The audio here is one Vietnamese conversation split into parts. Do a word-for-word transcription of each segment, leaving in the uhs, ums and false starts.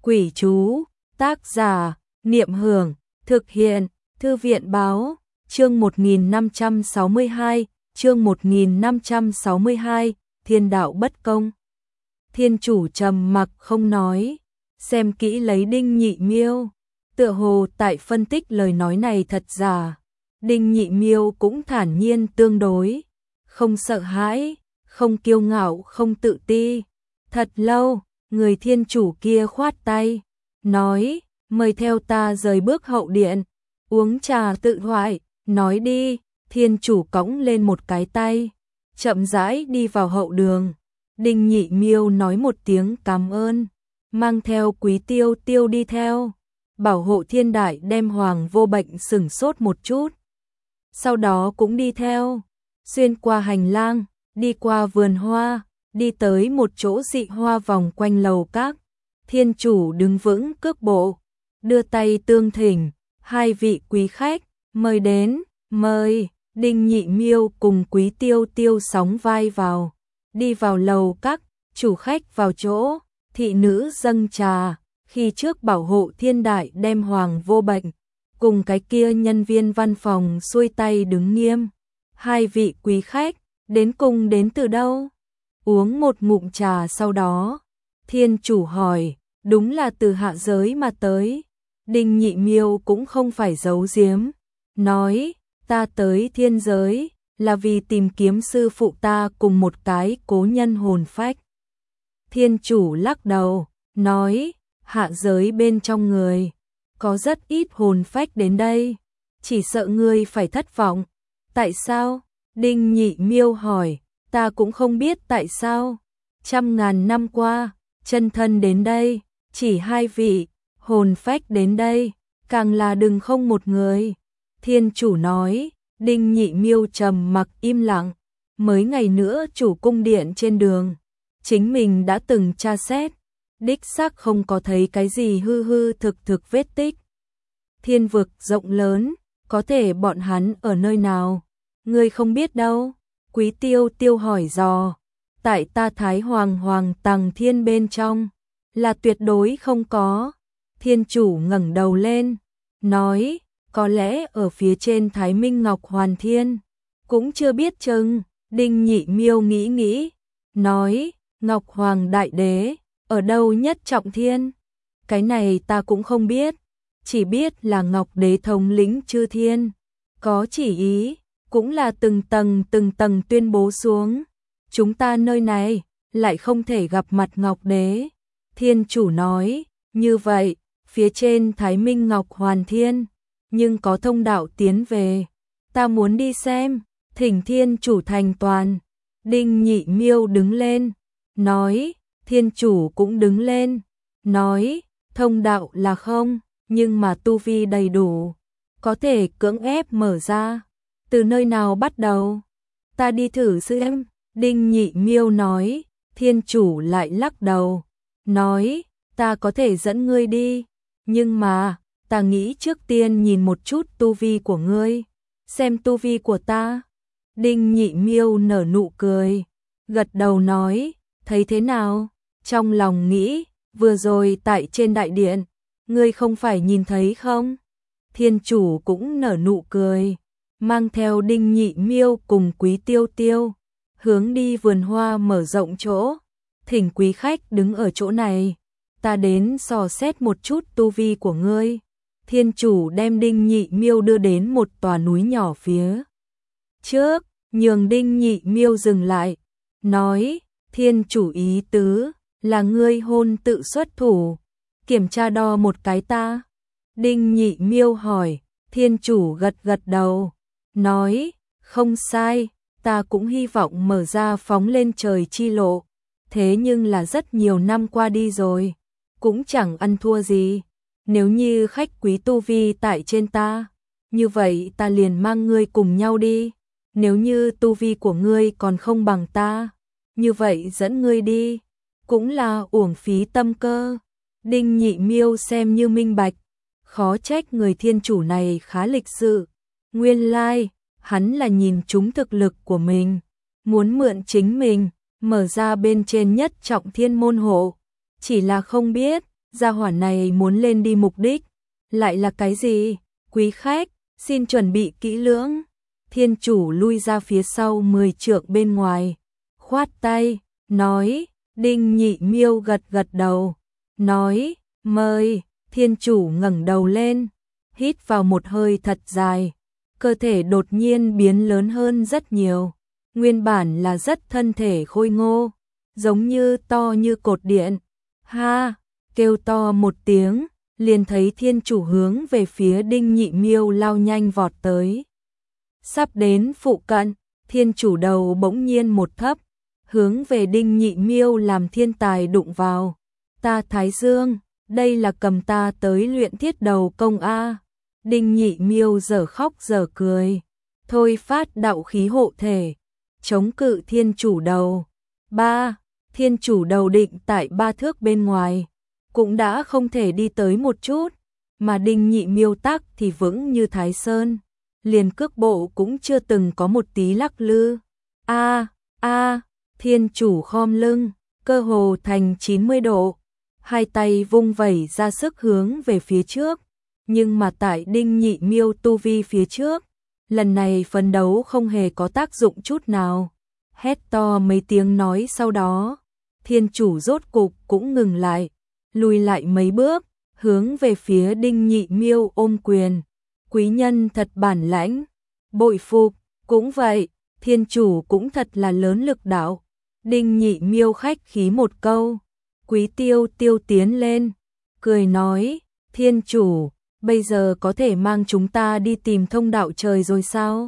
Quỷ chú, tác giả, Niệm Hưởng, thực hiện, Thư viện báo, chương một nghìn năm trăm sáu mươi hai, chương một nghìn năm trăm sáu mươi hai, thiên đạo bất công. Thiên chủ trầm mặc không nói, xem kỹ lấy Đinh Nhị Miêu, tựa hồ tại phân tích lời nói này thật giả. Đinh Nhị Miêu cũng thản nhiên tương đối, không sợ hãi, không kiêu ngạo, không tự ti. Thật lâu, người thiên chủ kia khoát tay, nói, mời theo ta rời bước hậu điện, uống trà tự thoại, nói đi. Thiên chủ cõng lên một cái tay, chậm rãi đi vào hậu đường. Đinh Nhị Miêu nói một tiếng cảm ơn, mang theo Quý Tiêu Tiêu đi theo. Bảo hộ thiên đại đem Hoàng Vô Bệnh sửng sốt một chút, sau đó cũng đi theo. Xuyên qua hành lang, đi qua vườn hoa, đi tới một chỗ dị hoa vòng quanh lầu các. Thiên chủ đứng vững cước bộ, đưa tay tương thỉnh, hai vị quý khách, mời đến, mời. Đinh Nhị Miêu cùng Quý Tiêu Tiêu sóng vai vào, đi vào lầu các. Chủ khách vào chỗ, thị nữ dâng trà. Khi trước bảo hộ thiên đại đem Hoàng Vô Bệnh cùng cái kia nhân viên văn phòng xuôi tay đứng nghiêm. Hai vị quý khách, đến cùng đến từ đâu? Uống một ngụm trà sau đó, thiên chủ hỏi, đúng là từ hạ giới mà tới. Đinh Nhị Miêu cũng không phải giấu giếm, nói, ta tới thiên giới là vì tìm kiếm sư phụ ta cùng một cái cố nhân hồn phách. Thiên chủ lắc đầu, nói, hạ giới bên trong người có rất ít hồn phách đến đây, chỉ sợ ngươi phải thất vọng. Tại sao? Đinh Nhị Miêu hỏi, ta cũng không biết tại sao. Trăm ngàn năm qua, chân thân đến đây, chỉ hai vị, hồn phách đến đây, càng là đừng không một người. Thiên chủ nói. Đinh Nhị Miêu trầm mặc im lặng. Mấy ngày nữa chủ cung điện trên đường, chính mình đã từng tra xét, đích xác không có thấy cái gì hư hư thực thực vết tích. Thiên vực rộng lớn, có thể bọn hắn ở nơi nào, ngươi không biết đâu. Quý Tiêu Tiêu hỏi dò, tại ta Thái Hoàng Hoàng Tằng Thiên bên trong, là tuyệt đối không có. Thiên chủ ngẩng đầu lên, nói, có lẽ ở phía trên Thái Minh Ngọc Hoàn Thiên, cũng chưa biết chừng. Đinh Nhị Miêu nghĩ nghĩ, nói, Ngọc Hoàng Đại Đế, ở đâu nhất trọng thiên? Cái này ta cũng không biết, chỉ biết là Ngọc Đế thống lĩnh chư thiên, có chỉ ý, cũng là từng tầng từng tầng tuyên bố xuống. Chúng ta nơi này, lại không thể gặp mặt Ngọc Đế. Thiên chủ nói, như vậy, phía trên Thái Minh Ngọc Hoàn Thiên, nhưng có thông đạo tiến về, ta muốn đi xem. Thỉnh thiên chủ thành toàn. Đinh Nhị Miêu đứng lên, nói, thiên chủ cũng đứng lên, nói, thông đạo là không, nhưng mà tu vi đầy đủ, có thể cưỡng ép mở ra. Từ nơi nào bắt đầu? Ta đi thử xem. Đinh Nhị Miêu nói. Thiên chủ lại lắc đầu, nói, ta có thể dẫn ngươi đi, nhưng mà, ta nghĩ trước tiên nhìn một chút tu vi của ngươi, xem tu vi của ta. Đinh Nhị Miêu nở nụ cười, gật đầu nói, thấy thế nào? Trong lòng nghĩ, vừa rồi tại trên đại điện, ngươi không phải nhìn thấy không? Thiên chủ cũng nở nụ cười, mang theo Đinh Nhị Miêu cùng Quý Tiêu Tiêu, hướng đi vườn hoa mở rộng chỗ. Thỉnh quý khách đứng ở chỗ này, ta đến dò xét một chút tu vi của ngươi. Thiên chủ đem Đinh Nhị Miêu đưa đến một tòa núi nhỏ phía trước, nhường Đinh Nhị Miêu dừng lại, nói, thiên chủ ý tứ là ngươi hôn tự xuất thủ, kiểm tra đo một cái ta. Đinh Nhị Miêu hỏi. Thiên chủ gật gật đầu, nói, không sai, ta cũng hy vọng mở ra phóng lên trời chi lộ, thế nhưng là rất nhiều năm qua đi rồi, cũng chẳng ăn thua gì. Nếu như khách quý tu vi tại trên ta, như vậy ta liền mang ngươi cùng nhau đi. Nếu như tu vi của ngươi còn không bằng ta, như vậy dẫn ngươi đi, cũng là uổng phí tâm cơ. Đinh Nhị Miêu xem như minh bạch, khó trách người thiên chủ này khá lịch sự. Nguyên lai, hắn là nhìn trúng thực lực của mình, muốn mượn chính mình, mở ra bên trên nhất trọng thiên môn hộ. Chỉ là không biết, gia hỏa này muốn lên đi mục đích, lại là cái gì? Quý khách, xin chuẩn bị kỹ lưỡng. Thiên chủ lui ra phía sau mười trượng bên ngoài, khoát tay, nói, Đinh Nhị Miêu gật gật đầu, nói, mời. Thiên chủ ngẩng đầu lên, hít vào một hơi thật dài, cơ thể đột nhiên biến lớn hơn rất nhiều, nguyên bản là rất thân thể khôi ngô, giống như to như cột điện. Ha, kêu to một tiếng, liền thấy thiên chủ hướng về phía Đinh Nhị Miêu lao nhanh vọt tới. Sắp đến phụ cận, thiên chủ đầu bỗng nhiên một thấp, hướng về Đinh Nhị Miêu làm thiên tài đụng vào. Ta Thái Dương, đây là cầm ta tới luyện thiết đầu công a. Đinh Nhị Miêu giờ khóc giờ cười, thôi phát đạo khí hộ thể, chống cự thiên chủ đầu. Ba, thiên chủ đầu định tại ba thước bên ngoài, cũng đã không thể đi tới một chút, mà Đinh Nhị Miêu tắc thì vững như Thái Sơn, liền cước bộ cũng chưa từng có một tí lắc lư. A, a, thiên chủ khom lưng, cơ hồ thành chín mươi độ, hai tay vung vẩy ra sức hướng về phía trước, nhưng mà tại Đinh Nhị Miêu tu vi phía trước, lần này phấn đấu không hề có tác dụng chút nào. Hét to mấy tiếng nói sau đó, thiên chủ rốt cục cũng ngừng lại, lùi lại mấy bước, hướng về phía Đinh Nhị Miêu ôm quyền. Quý nhân thật bản lãnh, bội phục. Cũng vậy, thiên chủ cũng thật là lớn lực đạo. Đinh Nhị Miêu khách khí một câu, Quý Tiêu Tiêu tiến lên, cười nói, thiên chủ, bây giờ có thể mang chúng ta đi tìm thông đạo trời rồi sao?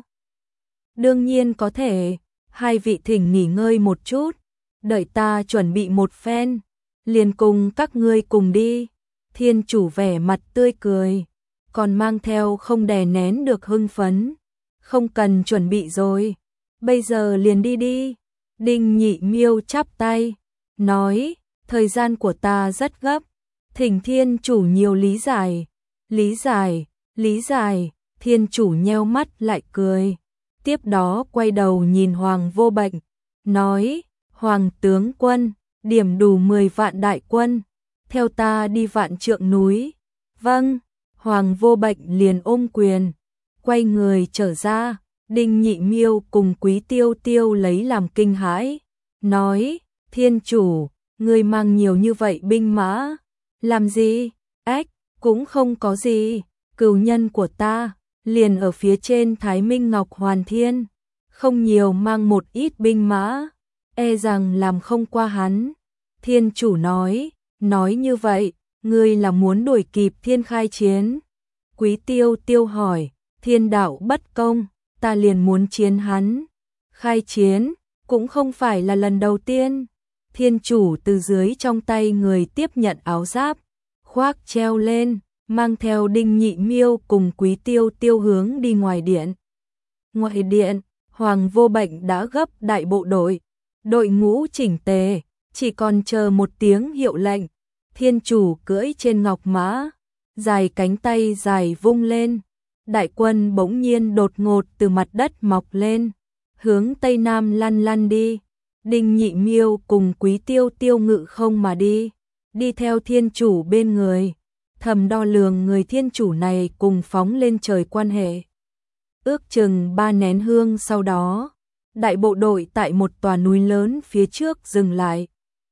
Đương nhiên có thể, hai vị thỉnh nghỉ ngơi một chút, đợi ta chuẩn bị một phen, liền cùng các ngươi cùng đi. Thiên chủ vẻ mặt tươi cười, còn mang theo không đè nén được hưng phấn. Không cần chuẩn bị rồi, bây giờ liền đi đi. Đinh Nhị Miêu chắp tay, nói, thời gian của ta rất gấp, thỉnh thiên chủ nhiều lý giải. Lý giải, lý giải, thiên chủ nheo mắt lại cười. Tiếp đó quay đầu nhìn Hoàng Vô Bệnh, nói, Hoàng tướng quân, điểm đủ mười vạn đại quân, theo ta đi Vạn Trượng núi. Vâng, Hoàng Vô Bệnh liền ôm quyền, quay người trở ra. Đinh Nhị Miêu cùng Quý Tiêu Tiêu lấy làm kinh hãi, nói, thiên chủ, ngươi mang nhiều như vậy binh mã, làm gì? Ách, cũng không có gì, cừu nhân của ta, liền ở phía trên Thái Minh Ngọc Hoàn Thiên, không nhiều mang một ít binh mã, e rằng làm không qua hắn. Thiên chủ nói, nói như vậy, ngươi là muốn đuổi kịp thiên khai chiến. Quý Tiêu Tiêu hỏi, thiên đạo bất công, ta liền muốn chiến hắn. Khai chiến, cũng không phải là lần đầu tiên. Thiên chủ từ dưới trong tay người tiếp nhận áo giáp, khoác treo lên, mang theo Đinh Nhị Miêu cùng Quý Tiêu Tiêu hướng đi ngoài điện. Ngoài điện, Hoàng Vô Bệnh đã gấp đại bộ đội, đội ngũ chỉnh tề, chỉ còn chờ một tiếng hiệu lệnh. Thiên chủ cưỡi trên ngọc mã, dài cánh tay dài vung lên, đại quân bỗng nhiên đột ngột từ mặt đất mọc lên, hướng tây nam lăn lăn đi. Đinh Nhị Miêu cùng Quý Tiêu Tiêu ngự không mà đi, đi theo thiên chủ bên người, thầm đo lường người thiên chủ này cùng phóng lên trời quan hệ. Ước chừng ba nén hương sau đó, đại bộ đội tại một tòa núi lớn phía trước dừng lại.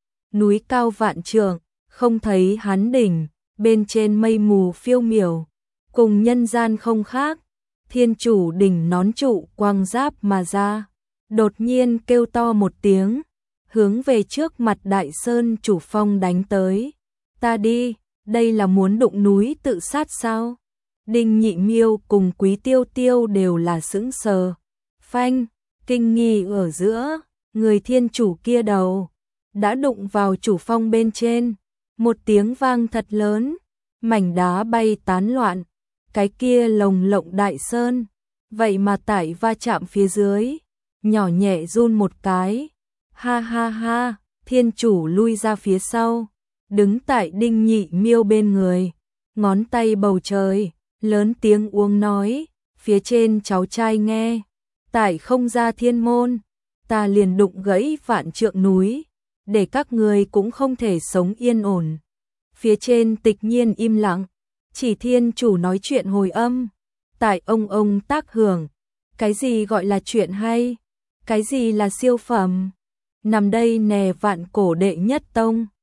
Núi cao vạn trượng, không thấy hắn đỉnh, bên trên mây mù phiêu miểu, cùng nhân gian không khác. Thiên chủ đỉnh nón trụ quang giáp mà ra, đột nhiên kêu to một tiếng, hướng về trước mặt Đại Sơn chủ phong đánh tới. Ta đi, đây là muốn đụng núi tự sát sao? Đinh Nhị Miêu cùng Quý Tiêu Tiêu đều là sững sờ. Phanh, kinh nghi ở giữa, người thiên chủ kia đầu đã đụng vào chủ phong bên trên, một tiếng vang thật lớn, mảnh đá bay tán loạn, cái kia lồng lộng Đại Sơn, vậy mà tại va chạm phía dưới, nhỏ nhẹ run một cái. Ha ha ha, thiên chủ lui ra phía sau, đứng tại Đinh Nhị Miêu bên người, ngón tay bầu trời, lớn tiếng uống nói, phía trên cháu trai nghe, tại không ra thiên môn, ta liền đụng gãy vạn trượng núi, để các người cũng không thể sống yên ổn. Phía trên tịch nhiên im lặng, chỉ thiên chủ nói chuyện hồi âm. Tại ông ông tác hưởng, cái gì gọi là chuyện hay? Cái gì là siêu phẩm? Nằm đây nè vạn cổ đệ nhất tông.